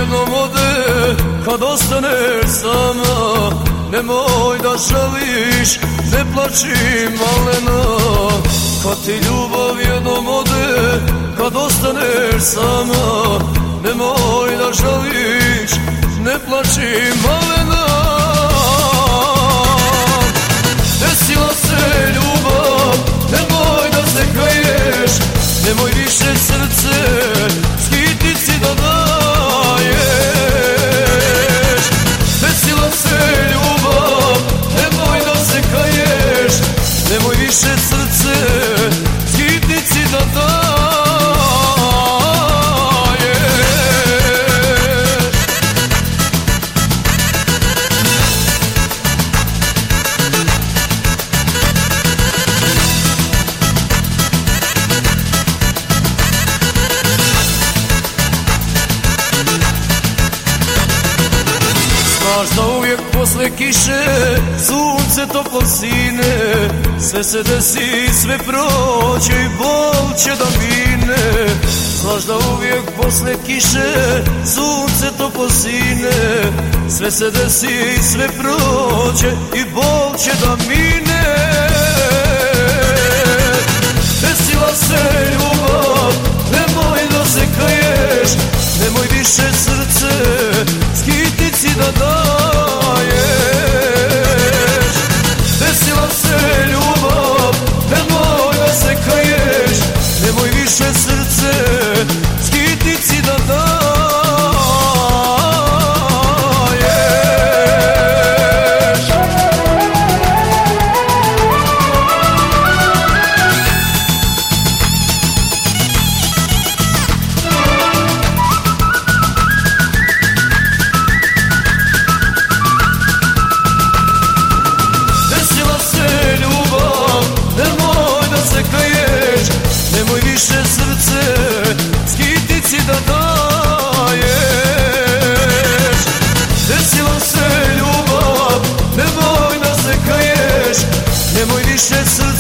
jednom ode, kad ostaneš sama. Nemoj da žališ, ne plači malena. Kad ti ljubav jednom ode, kad ostaneš sama. Nemoj da žališ, ne plači malena. Desila se ljubav, nemoj da se kaješ. Nemoj više srce skitici da daješ. Desila se ljubav, nemoj da se kaješ. Nemoj više srce skitici da daješ. Znaš da uvijek posle kiše sunce toplo sine. Sve se desi, sve prođe i bol će da mine. Znaš da uvijek posle kiše sunce toplo sine. Sve se desi, sve prođe i bol će da mine. Desila se ljubav, nemoj da se kaješ. Nemoj više srce skitici da daješ. Desila se ljubav, nemoj da se kaješ. Nemoj više srce skitici da daješ. Nemoj više srce skitici da daješ. Desila se ljubav, nemoj da se kaješ. Nemoj više srce